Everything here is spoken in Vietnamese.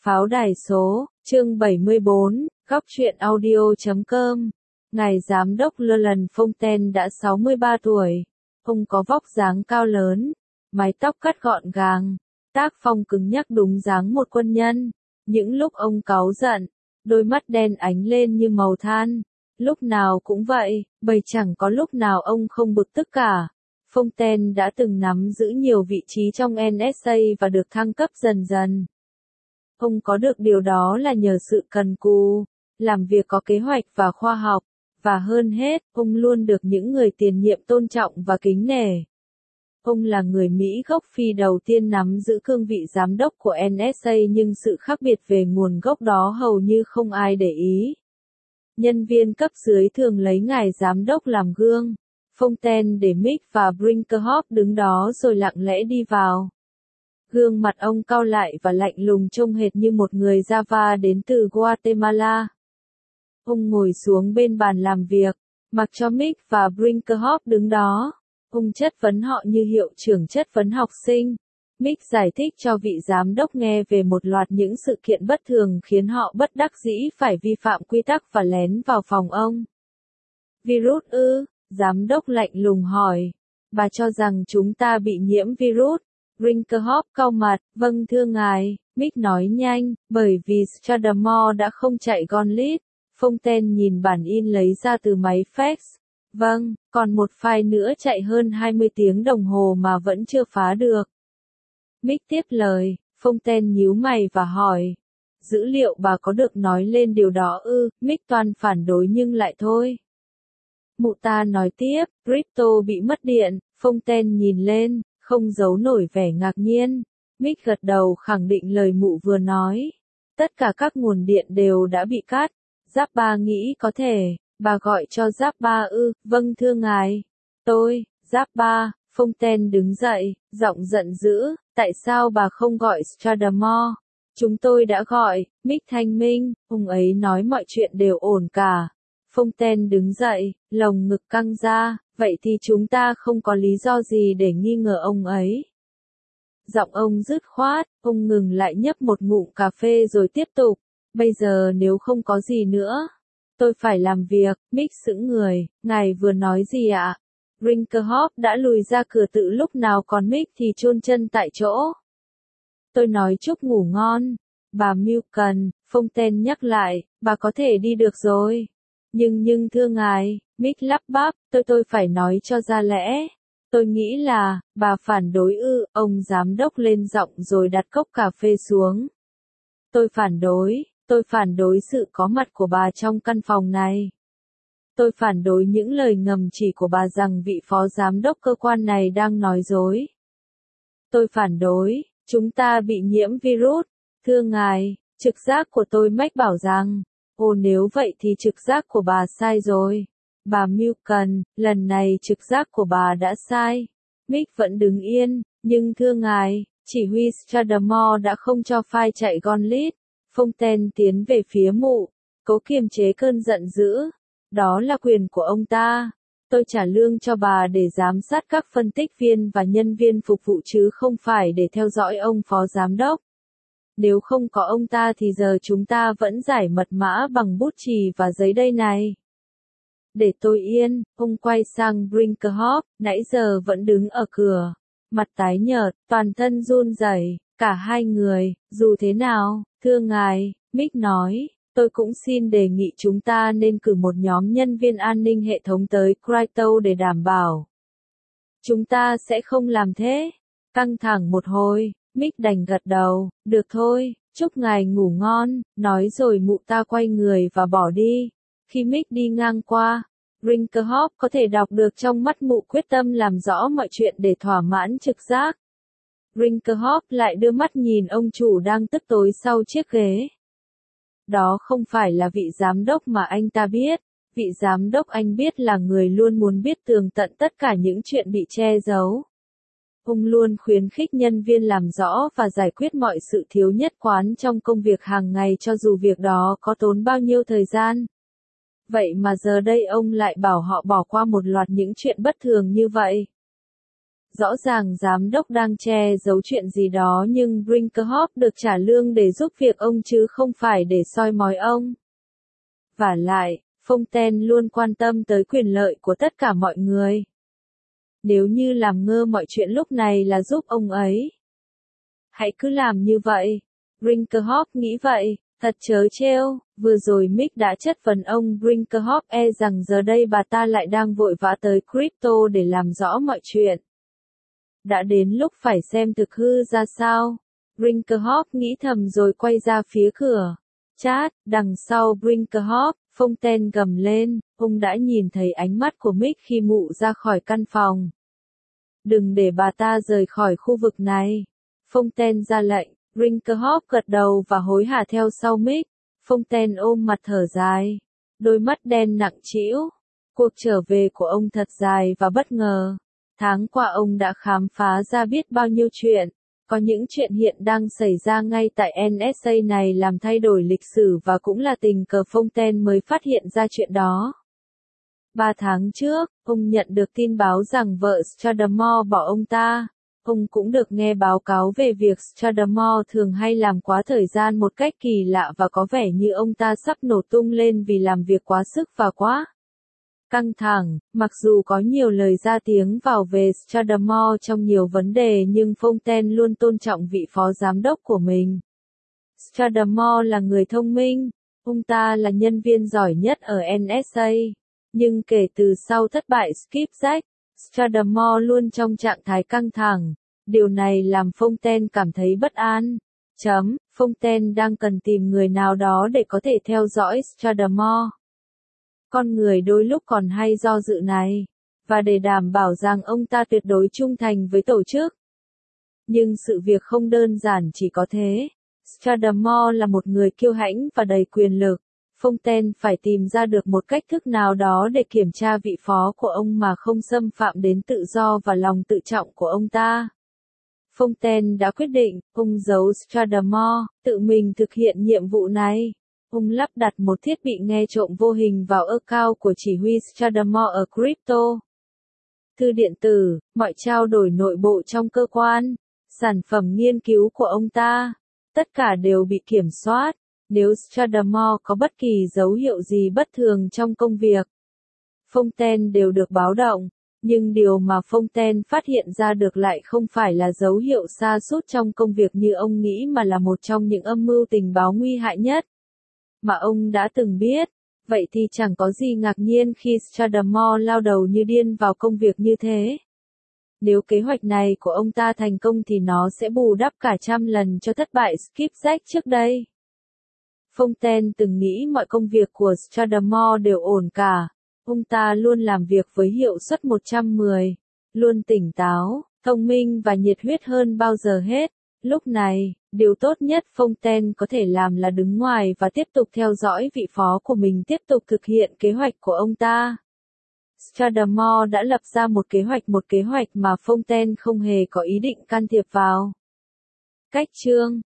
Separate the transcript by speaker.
Speaker 1: Pháo đài số, chương 74, góc truyện audio.com. Ngài Giám đốc Roland Fontaine đã 63 tuổi. Ông có vóc dáng cao lớn, mái tóc cắt gọn gàng, tác phong cứng nhắc đúng dáng một quân nhân. Những lúc ông cáu giận, đôi mắt đen ánh lên như màu than. Lúc nào cũng vậy, bởi chẳng có lúc nào ông không bực tức cả. Fontaine đã từng nắm giữ nhiều vị trí trong NSA và được thăng cấp dần dần. Ông có được điều đó là nhờ sự cần cù, làm việc có kế hoạch và khoa học, và hơn hết, ông luôn được những người tiền nhiệm tôn trọng và kính nể. Ông là người Mỹ gốc Phi đầu tiên nắm giữ cương vị giám đốc của NSA, nhưng sự khác biệt về nguồn gốc đó hầu như không ai để ý. Nhân viên cấp dưới thường lấy ngài giám đốc làm gương. Fontaine để Mick và Brinkerhoff đứng đó rồi lặng lẽ đi vào. Gương mặt ông cau lại và lạnh lùng, trông hệt như một người Java đến từ Guatemala. Ông ngồi xuống bên bàn làm việc, mặc cho Mick và Brinkerhoff đứng đó. Ông chất vấn họ như hiệu trưởng chất vấn học sinh. Mick giải thích cho vị giám đốc nghe về một loạt những sự kiện bất thường khiến họ bất đắc dĩ phải vi phạm quy tắc và lén vào phòng ông. Virus ư? Giám đốc lạnh lùng hỏi. Bà cho rằng chúng ta bị nhiễm virus. Brinkerhoff cau mặt, vâng thưa ngài, Mick nói nhanh, bởi vì Stradamore đã không chạy gauntlet. Fontaine nhìn bản in lấy ra từ máy fax. Vâng, còn một file nữa chạy hơn 20 tiếng đồng hồ mà vẫn chưa phá được. Mick tiếp lời, Fontaine nhíu mày và hỏi. Dữ liệu bà có được nói lên điều đó ư? Mick toan phản đối nhưng lại thôi. Mụ ta nói tiếp, crypto bị mất điện. Fontaine nhìn lên, không giấu nổi vẻ ngạc nhiên. Mick gật đầu khẳng định lời mụ vừa nói. Tất cả các nguồn điện đều đã bị cắt. Giáp ba nghĩ có thể, bà gọi cho Giáp ba ư? Vâng thưa ngài. Tôi, Giáp ba. Fontaine đứng dậy, giọng giận dữ, tại sao bà không gọi Stradamore? Chúng tôi đã gọi. Mick thanh minh, ông ấy nói mọi chuyện đều ổn cả. Fontaine đứng dậy, lồng ngực căng ra, vậy thì chúng ta không có lý do gì để nghi ngờ ông ấy. Giọng ông dứt khoát, ông ngừng lại nhấp một ngụm cà phê rồi tiếp tục. Bây giờ nếu không có gì nữa, tôi phải làm việc. Mick sững người, ngài vừa nói gì ạ? Brinkerhoff đã lùi ra cửa từ lúc nào, còn Mick thì chôn chân tại chỗ. Tôi nói chúc ngủ ngon. Bà Milken, Fontaine nhắc lại, bà có thể đi được rồi. Nhưng thưa ngài, Mick lắp bắp, tôi phải nói cho ra lẽ. Tôi nghĩ là, bà phản đối ư? Ông giám đốc lên giọng rồi đặt cốc cà phê xuống. Tôi phản đối sự có mặt của bà trong căn phòng này. Tôi phản đối những lời ngầm chỉ của bà rằng vị phó giám đốc cơ quan này đang nói dối. Tôi phản đối, chúng ta bị nhiễm virus. Thưa ngài, trực giác của tôi mách bảo rằng, nếu vậy thì trực giác của bà sai rồi. Bà Milken, lần này trực giác của bà đã sai. Mick vẫn đứng yên, nhưng thưa ngài, chỉ huy Stradamore đã không cho file chạy gauntlet. Fontaine tiến về phía mụ, cố kiềm chế cơn giận dữ. Đó là quyền của ông ta. Tôi trả lương cho bà để giám sát các phân tích viên và nhân viên phục vụ chứ không phải để theo dõi ông phó giám đốc. Nếu không có ông ta thì giờ chúng ta vẫn giải mật mã bằng bút chì và giấy đây này. Để tôi yên, ông quay sang Brinkerhoff, nãy giờ vẫn đứng ở cửa. Mặt tái nhợt, toàn thân run rẩy, cả hai người, dù thế nào, thưa ngài, Mick nói, tôi cũng xin đề nghị chúng ta nên cử một nhóm nhân viên an ninh hệ thống tới Crypto để đảm bảo. Chúng ta sẽ không làm thế. Căng thẳng một hồi, Mick đành gật đầu, được thôi, chúc ngài ngủ ngon, nói rồi mụ ta quay người và bỏ đi. Khi Mick đi ngang qua, Brinkerhoff có thể đọc được trong mắt mụ quyết tâm làm rõ mọi chuyện để thỏa mãn trực giác. Brinkerhoff lại đưa mắt nhìn ông chủ đang tức tối sau chiếc ghế. Đó không phải là vị giám đốc mà anh ta biết. Vị giám đốc anh biết là người luôn muốn biết tường tận tất cả những chuyện bị che giấu. Ông luôn khuyến khích nhân viên làm rõ và giải quyết mọi sự thiếu nhất quán trong công việc hàng ngày cho dù việc đó có tốn bao nhiêu thời gian. Vậy mà giờ đây ông lại bảo họ bỏ qua một loạt những chuyện bất thường như vậy. Rõ ràng giám đốc đang che giấu chuyện gì đó nhưng Brinkerhoff được trả lương để giúp việc ông chứ không phải để soi mói ông. Vả lại, Fontaine luôn quan tâm tới quyền lợi của tất cả mọi người. Nếu như làm ngơ mọi chuyện lúc này là giúp ông ấy, hãy cứ làm như vậy. Brinkerhoff nghĩ vậy, thật trớ trêu, vừa rồi Mick đã chất vấn ông Brinkerhoff rằng giờ đây bà ta lại đang vội vã tới crypto để làm rõ mọi chuyện. Đã đến lúc phải xem thực hư ra sao. Brinkerhoff nghĩ thầm rồi quay ra phía cửa. Chát, đằng sau Brinkerhoff, Fontaine gầm lên, ông đã nhìn thấy ánh mắt của Mick khi mụ ra khỏi căn phòng. Đừng để bà ta rời khỏi khu vực này. Fontaine ra lệnh, Brinkerhoff gật đầu và hối hả theo sau Mick. Fontaine ôm mặt thở dài. Đôi mắt đen nặng trĩu. Cuộc trở về của ông thật dài và bất ngờ. Tháng qua ông đã khám phá ra biết bao nhiêu chuyện. Có những chuyện hiện đang xảy ra ngay tại NSA này làm thay đổi lịch sử và cũng là tình cờ Fontaine mới phát hiện ra chuyện đó. 3 tháng trước, ông nhận được tin báo rằng vợ Stradamore bỏ ông ta. Ông cũng được nghe báo cáo về việc Stradamore thường hay làm quá thời gian một cách kỳ lạ và có vẻ như ông ta sắp nổ tung lên vì làm việc quá sức và quá căng thẳng. Mặc dù có nhiều lời ra tiếng vào về Stradamore trong nhiều vấn đề nhưng Fontaine luôn tôn trọng vị phó giám đốc của mình. Stradamore là người thông minh, ông ta là nhân viên giỏi nhất ở NSA. Nhưng kể từ sau thất bại Skipjack, Stradamore luôn trong trạng thái căng thẳng. Điều này làm Fontaine cảm thấy bất an. Fontaine đang cần tìm người nào đó để có thể theo dõi Stradamore. Con người đôi lúc còn hay do dự này, và để đảm bảo rằng ông ta tuyệt đối trung thành với tổ chức. Nhưng sự việc không đơn giản chỉ có thế. Stradamore là một người kiêu hãnh và đầy quyền lực. Fontaine phải tìm ra được một cách thức nào đó để kiểm tra vị phó của ông mà không xâm phạm đến tự do và lòng tự trọng của ông ta. Fontaine đã quyết định, ông giấu Stradamore, tự mình thực hiện nhiệm vụ này. Ông lắp đặt một thiết bị nghe trộm vô hình vào account của chỉ huy Stradamore ở crypto. Thư điện tử, mọi trao đổi nội bộ trong cơ quan, sản phẩm nghiên cứu của ông ta, tất cả đều bị kiểm soát. Nếu Stradamore có bất kỳ dấu hiệu gì bất thường trong công việc, Fontaine đều được báo động. Nhưng điều mà Fontaine phát hiện ra được lại không phải là dấu hiệu sa sút trong công việc như ông nghĩ mà là một trong những âm mưu tình báo nguy hại nhất mà ông đã từng biết. Vậy thì chẳng có gì ngạc nhiên khi Stradamore lao đầu như điên vào công việc như thế. Nếu kế hoạch này của ông ta thành công thì nó sẽ bù đắp cả trăm lần cho thất bại Skipjack trước đây. Fontaine từng nghĩ mọi công việc của Stradamore đều ổn cả. Ông ta luôn làm việc với hiệu suất 110, luôn tỉnh táo, thông minh và nhiệt huyết hơn bao giờ hết. Lúc này, điều tốt nhất Fontaine có thể làm là đứng ngoài và tiếp tục theo dõi vị phó của mình tiếp tục thực hiện kế hoạch của ông ta. Stradamore đã lập ra một kế hoạch mà Fontaine không hề có ý định can thiệp vào. Cách chương